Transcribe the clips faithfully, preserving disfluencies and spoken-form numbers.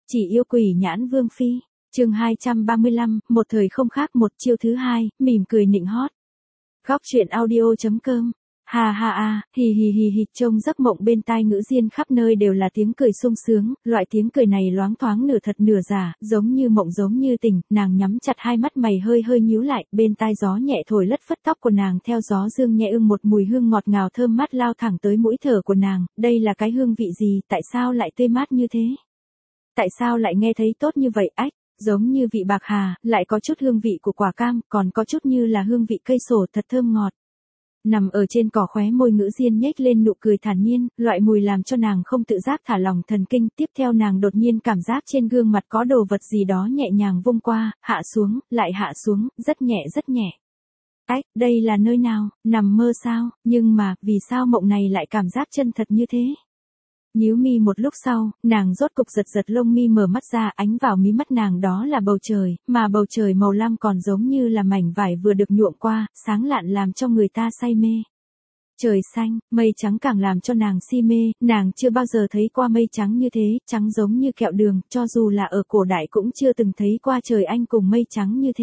Chỉ yêu quỷ nhãn vương phi. Chương hai trăm ba mươi lăm, một thời không khác một chiêu thứ hai, mỉm cười nịnh hót. Góc truyện audio chấm com. Ha ha a, hì hì hì hì, trông giấc mộng bên tai Ngữ Diên khắp nơi đều là tiếng cười sung sướng, loại tiếng cười này loáng thoáng nửa thật nửa giả, giống như mộng giống như tỉnh, nàng nhắm chặt hai mắt mày hơi hơi nhíu lại, bên tai gió nhẹ thổi lất phất tóc của nàng theo gió dương nhẹ ưng một mùi hương ngọt ngào thơm mát lao thẳng tới mũi thở của nàng, đây là cái hương vị gì, tại sao lại tươi mát như thế? Tại sao lại nghe thấy tốt như vậy, ách? Giống như vị bạc hà, lại có chút hương vị của quả cam, còn có chút như là hương vị cây sổ thật thơm ngọt. Nằm ở trên cỏ khóe môi Ngữ Diên nhếch lên nụ cười thản nhiên, loại mùi làm cho nàng không tự giác thả lỏng thần kinh, tiếp theo nàng đột nhiên cảm giác trên gương mặt có đồ vật gì đó nhẹ nhàng vung qua, hạ xuống, lại hạ xuống, rất nhẹ rất nhẹ. Ách, đây là nơi nào, nằm mơ sao, nhưng mà, vì sao mộng này lại cảm giác chân thật như thế? Nhíu mi một lúc sau, nàng rốt cục giật giật lông mi mở mắt ra, ánh vào mí mắt nàng đó là bầu trời, mà bầu trời màu lam còn giống như là mảnh vải vừa được nhuộm qua, sáng lạn làm cho người ta say mê. Trời xanh, mây trắng càng làm cho nàng si mê, nàng chưa bao giờ thấy qua mây trắng như thế, trắng giống như kẹo đường, cho dù là ở cổ đại cũng chưa từng thấy qua trời Anh cùng mây trắng như thế.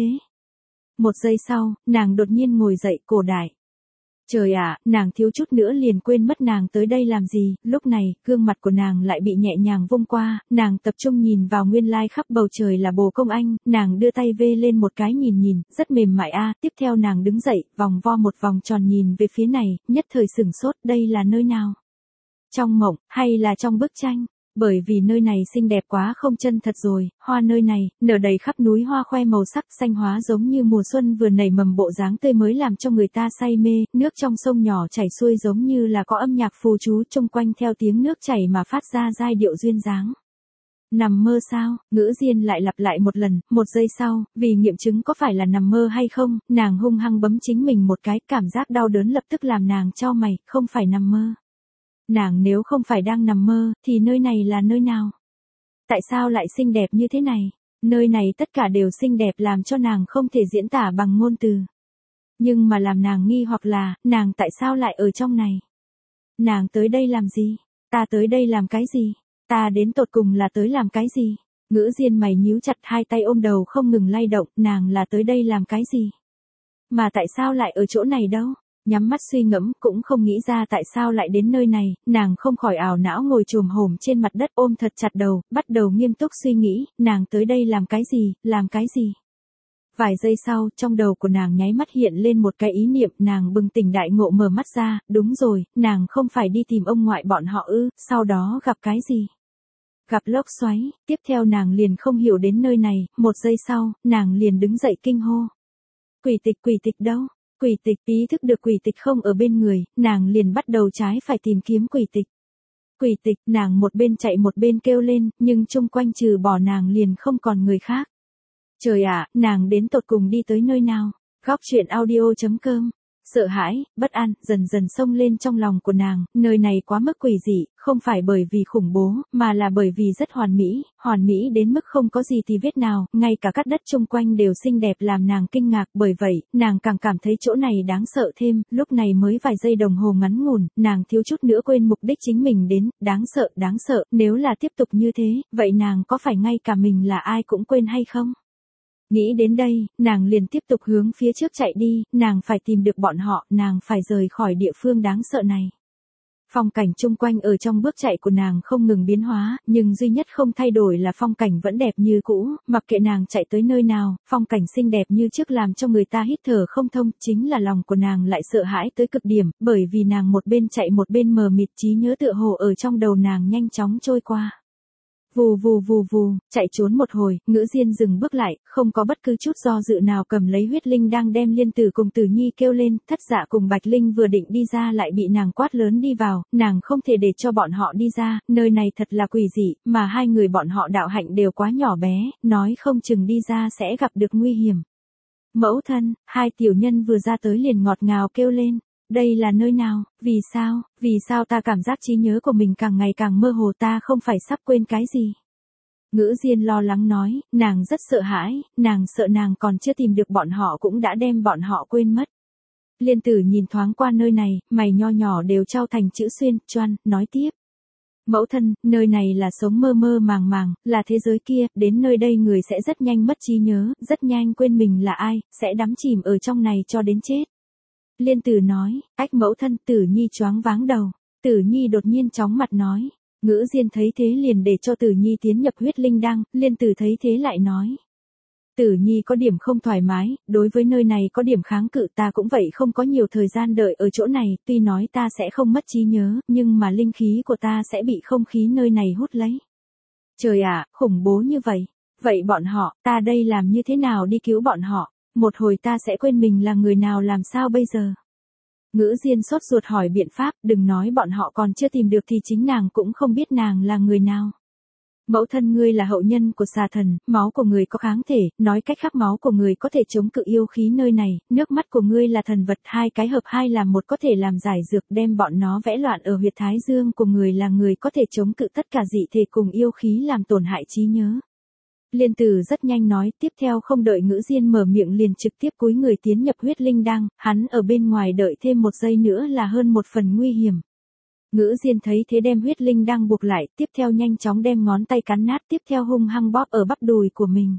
Một giây sau, nàng đột nhiên ngồi dậy, cổ đại. Trời ạ, nàng thiếu chút nữa liền quên mất nàng tới đây làm gì, lúc này, gương mặt của nàng lại bị nhẹ nhàng vung qua, nàng tập trung nhìn vào nguyên lai khắp bầu trời là bồ công anh, nàng đưa tay vê lên một cái nhìn nhìn, rất mềm mại a. Tiếp theo nàng đứng dậy, vòng vo một vòng tròn nhìn về phía này, nhất thời sửng sốt, đây là nơi nào? Trong mộng, hay là trong bức tranh? Bởi vì nơi này xinh đẹp quá không chân thật rồi, hoa nơi này, nở đầy khắp núi hoa khoe màu sắc xanh hóa giống như mùa xuân vừa nảy mầm bộ dáng tươi mới làm cho người ta say mê, nước trong sông nhỏ chảy xuôi giống như là có âm nhạc phù chú chung quanh theo tiếng nước chảy mà phát ra giai điệu duyên dáng. Nằm mơ sao, Ngữ Diên lại lặp lại một lần, một giây sau, vì nghiệm chứng có phải là nằm mơ hay không, nàng hung hăng bấm chính mình một cái, cảm giác đau đớn lập tức làm nàng chau mày, không phải nằm mơ. Nàng nếu không phải đang nằm mơ, thì nơi này là nơi nào? Tại sao lại xinh đẹp như thế này? Nơi này tất cả đều xinh đẹp làm cho nàng không thể diễn tả bằng ngôn từ. Nhưng mà làm nàng nghi hoặc là, nàng tại sao lại ở trong này? Nàng tới đây làm gì? Ta tới đây làm cái gì? Ta đến tột cùng là tới làm cái gì? Ngữ Diên mày nhíu chặt, hai tay ôm đầu không ngừng lay động, nàng là tới đây làm cái gì? Mà tại sao lại ở chỗ này đâu? Nhắm mắt suy ngẫm, cũng không nghĩ ra tại sao lại đến nơi này, nàng không khỏi ảo não ngồi chồm hổm trên mặt đất ôm thật chặt đầu, bắt đầu nghiêm túc suy nghĩ, nàng tới đây làm cái gì, làm cái gì. Vài giây sau, trong đầu của nàng nháy mắt hiện lên một cái ý niệm, nàng bừng tỉnh đại ngộ mở mắt ra, đúng rồi, nàng không phải đi tìm ông ngoại bọn họ ư, sau đó gặp cái gì? Gặp lốc xoáy, tiếp theo nàng liền không hiểu đến nơi này, một giây sau, nàng liền đứng dậy kinh hô. Quỷ tịch quỷ tịch đâu? Quỷ tịch, ý thức được quỷ tịch không ở bên người, nàng liền bắt đầu trái phải tìm kiếm quỷ tịch. Quỷ tịch, nàng một bên chạy một bên kêu lên, nhưng chung quanh trừ bỏ nàng liền không còn người khác. Trời ạ, nàng đến tột cùng đi tới nơi nào? Góc truyện audio chấm com. Sợ hãi, bất an, dần dần xông lên trong lòng của nàng, nơi này quá mức quỷ dị, không phải bởi vì khủng bố, mà là bởi vì rất hoàn mỹ, hoàn mỹ đến mức không có gì tì vết nào, ngay cả các đất chung quanh đều xinh đẹp làm nàng kinh ngạc, bởi vậy, nàng càng cảm thấy chỗ này đáng sợ thêm, lúc này mới vài giây đồng hồ ngắn ngủn, nàng thiếu chút nữa quên mục đích chính mình đến, đáng sợ, đáng sợ, nếu là tiếp tục như thế, vậy nàng có phải ngay cả mình là ai cũng quên hay không? Nghĩ đến đây, nàng liền tiếp tục hướng phía trước chạy đi, nàng phải tìm được bọn họ, nàng phải rời khỏi địa phương đáng sợ này. Phong cảnh chung quanh ở trong bước chạy của nàng không ngừng biến hóa, nhưng duy nhất không thay đổi là phong cảnh vẫn đẹp như cũ, mặc kệ nàng chạy tới nơi nào, phong cảnh xinh đẹp như trước làm cho người ta hít thở không thông, chính là lòng của nàng lại sợ hãi tới cực điểm, bởi vì nàng một bên chạy một bên mờ mịt trí nhớ tựa hồ ở trong đầu nàng nhanh chóng trôi qua. Vù vù vù vù, chạy trốn một hồi, Ngữ Diên dừng bước lại, không có bất cứ chút do dự nào cầm lấy huyết linh đang đem Liên Tử cùng Tử Nhi kêu lên, Thất Dạ cùng Bạch Linh vừa định đi ra lại bị nàng quát lớn đi vào, nàng không thể để cho bọn họ đi ra, nơi này thật là quỷ dị, mà hai người bọn họ đạo hạnh đều quá nhỏ bé, nói không chừng đi ra sẽ gặp được nguy hiểm. Mẫu thân, hai tiểu nhân vừa ra tới liền ngọt ngào kêu lên. Đây là nơi nào, vì sao, vì sao ta cảm giác trí nhớ của mình càng ngày càng mơ hồ, ta không phải sắp quên cái gì. Ngữ Diên lo lắng nói, nàng rất sợ hãi, nàng sợ nàng còn chưa tìm được bọn họ cũng đã đem bọn họ quên mất. Liên Tử nhìn thoáng qua nơi này, mày nho nhỏ đều trao thành chữ xuyên, choan, nói tiếp. Mẫu thân, nơi này là sống mơ mơ màng màng, là thế giới kia, đến nơi đây người sẽ rất nhanh mất trí nhớ, rất nhanh quên mình là ai, sẽ đắm chìm ở trong này cho đến chết. Liên Tử nói, ách mẫu thân, Tử Nhi choáng váng đầu. Tử Nhi đột nhiên chóng mặt nói. Ngữ Diên thấy thế liền để cho Tử Nhi tiến nhập huyết linh đăng, Liên Tử thấy thế lại nói. Tử Nhi có điểm không thoải mái, đối với nơi này có điểm kháng cự, ta cũng vậy, không có nhiều thời gian đợi ở chỗ này, tuy nói ta sẽ không mất trí nhớ, nhưng mà linh khí của ta sẽ bị không khí nơi này hút lấy. Trời ạ, khủng bố như vậy. Vậy bọn họ, ta đây làm như thế nào đi cứu bọn họ? Một hồi ta sẽ quên mình là người nào, làm sao bây giờ? Ngữ Diên sốt ruột hỏi biện pháp, đừng nói bọn họ còn chưa tìm được thì chính nàng cũng không biết nàng là người nào. Mẫu thân ngươi là hậu nhân của xà thần, máu của người có kháng thể, nói cách khác máu của người có thể chống cự yêu khí nơi này, nước mắt của ngươi là thần vật, hai cái hợp hai làm một có thể làm giải dược, đem bọn nó vẽ loạn ở huyệt thái dương của người là người có thể chống cự tất cả dị thể cùng yêu khí làm tổn hại trí nhớ. Liên Tử rất nhanh nói, tiếp theo không đợi Ngữ Diên mở miệng liền trực tiếp cúi người tiến nhập huyết linh đăng, hắn ở bên ngoài đợi thêm một giây nữa là hơn một phần nguy hiểm. Ngữ Diên thấy thế đem huyết linh đăng buộc lại, tiếp theo nhanh chóng đem ngón tay cắn nát, tiếp theo hung hăng bóp ở bắp đùi của mình.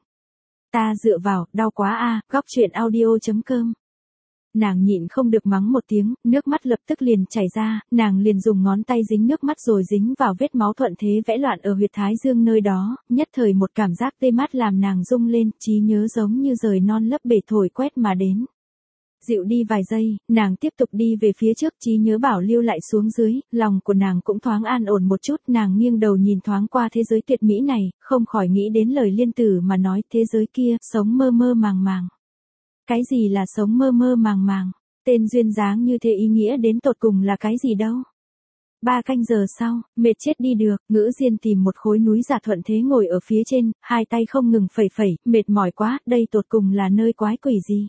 Ta dựa vào, đau quá a, góc truyện audio chấm com. Nàng nhịn không được mắng một tiếng, nước mắt lập tức liền chảy ra, nàng liền dùng ngón tay dính nước mắt rồi dính vào vết máu, thuận thế vẽ loạn ở huyệt thái dương nơi đó, nhất thời một cảm giác tê mát làm nàng rung lên, trí nhớ giống như rời non lấp bể thổi quét mà đến. Dịu đi vài giây, nàng tiếp tục đi về phía trước, trí nhớ bảo lưu lại xuống dưới, lòng của nàng cũng thoáng an ổn một chút, nàng nghiêng đầu nhìn thoáng qua thế giới tuyệt mỹ này, không khỏi nghĩ đến lời Liên Tử mà nói, thế giới kia, sống mơ mơ màng màng. Cái gì là sống mơ mơ màng màng? Tên duyên dáng như thế ý nghĩa đến tột cùng là cái gì đâu? Ba canh giờ sau, mệt chết đi được, Ngữ Diên tìm một khối núi giả thuận thế ngồi ở phía trên, hai tay không ngừng phẩy phẩy, mệt mỏi quá, đây tột cùng là nơi quái quỷ gì?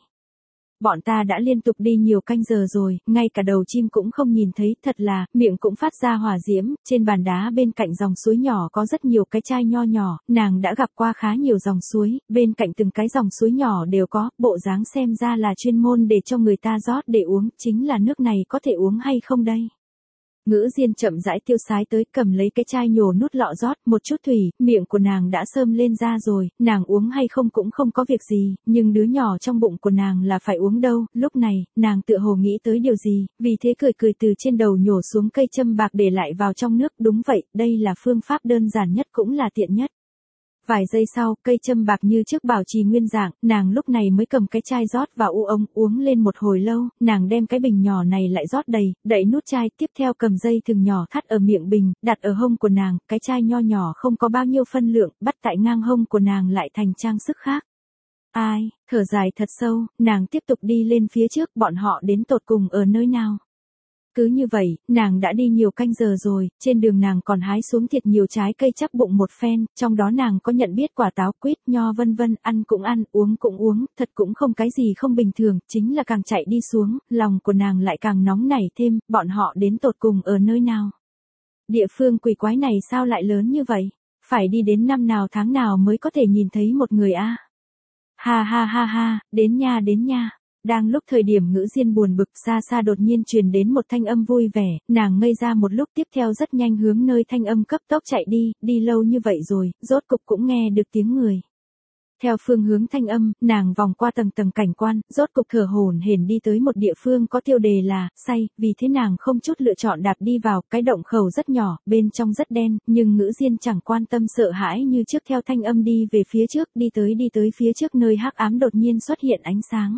Bọn ta đã liên tục đi nhiều canh giờ rồi, ngay cả đầu chim cũng không nhìn thấy, thật là, miệng cũng phát ra hỏa diễm, trên bàn đá bên cạnh dòng suối nhỏ có rất nhiều cái chai nho nhỏ, nàng đã gặp qua khá nhiều dòng suối, bên cạnh từng cái dòng suối nhỏ đều có, bộ dáng xem ra là chuyên môn để cho người ta rót để uống, chính là nước này có thể uống hay không đây? Ngữ Diên chậm rãi tiêu sái tới, cầm lấy cái chai nhổ nút lọ rót một chút thủy, miệng của nàng đã sơm lên ra rồi, nàng uống hay không cũng không có việc gì, nhưng đứa nhỏ trong bụng của nàng là phải uống đâu, lúc này, nàng tựa hồ nghĩ tới điều gì, vì thế cười cười từ trên đầu nhổ xuống cây châm bạc để lại vào trong nước, đúng vậy, đây là phương pháp đơn giản nhất cũng là tiện nhất. Vài giây sau, cây châm bạc như trước bảo trì nguyên dạng, nàng lúc này mới cầm cái chai rót vào u ống, uống lên một hồi lâu, nàng đem cái bình nhỏ này lại rót đầy, đậy nút chai, tiếp theo cầm dây thừng nhỏ thắt ở miệng bình, đặt ở hông của nàng, cái chai nho nhỏ không có bao nhiêu phân lượng, bắt tại ngang hông của nàng lại thành trang sức khác. Ai, thở dài thật sâu, nàng tiếp tục đi lên phía trước, bọn họ đến tột cùng ở nơi nào? Cứ như vậy, nàng đã đi nhiều canh giờ rồi, trên đường nàng còn hái xuống thiệt nhiều trái cây chắc bụng một phen, trong đó nàng có nhận biết quả táo, quýt, nho vân vân, ăn cũng ăn, uống cũng uống, thật cũng không cái gì không bình thường, chính là càng chạy đi xuống, lòng của nàng lại càng nóng nảy thêm, bọn họ đến tột cùng ở nơi nào? Địa phương quỷ quái này sao lại lớn như vậy? Phải đi đến năm nào tháng nào mới có thể nhìn thấy một người a? Ha ha ha ha, đến nha đến nha. Đang lúc thời điểm Ngữ Diên buồn bực, xa xa đột nhiên truyền đến một thanh âm vui vẻ, nàng ngây ra một lúc, tiếp theo rất nhanh hướng nơi thanh âm cấp tốc chạy đi, đi lâu như vậy rồi, rốt cục cũng nghe được tiếng người. Theo phương hướng thanh âm, nàng vòng qua tầng tầng cảnh quan, rốt cục thở hổn hển đi tới một địa phương có tiêu đề là say, vì thế nàng không chút lựa chọn đạp đi vào, cái động khẩu rất nhỏ, bên trong rất đen, nhưng Ngữ Diên chẳng quan tâm sợ hãi như trước theo thanh âm đi về phía trước, đi tới đi tới phía trước nơi hắc ám đột nhiên xuất hiện ánh sáng.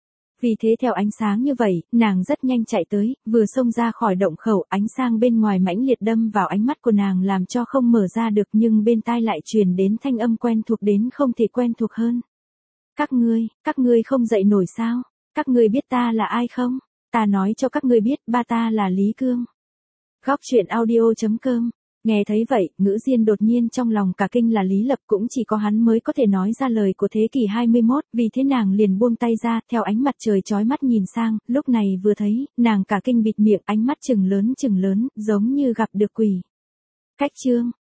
Vì thế theo ánh sáng như vậy, nàng rất nhanh chạy tới, vừa xông ra khỏi động khẩu, ánh sáng bên ngoài mãnh liệt đâm vào ánh mắt của nàng làm cho không mở ra được, nhưng bên tai lại truyền đến thanh âm quen thuộc đến không thể quen thuộc hơn. Các ngươi, các ngươi không dậy nổi sao? Các ngươi biết ta là ai không? Ta nói cho các ngươi biết, ba ta là Lý Cương. Góc truyện audio chấm com. Nghe thấy vậy, Ngữ Diên đột nhiên trong lòng cả kinh, là Lý Lập, cũng chỉ có hắn mới có thể nói ra lời của thế kỷ hai mươi mốt, vì thế nàng liền buông tay ra, theo ánh mặt trời chói mắt nhìn sang, lúc này vừa thấy, nàng cả kinh bịt miệng, ánh mắt chừng lớn chừng lớn, giống như gặp được quỷ. Cách chương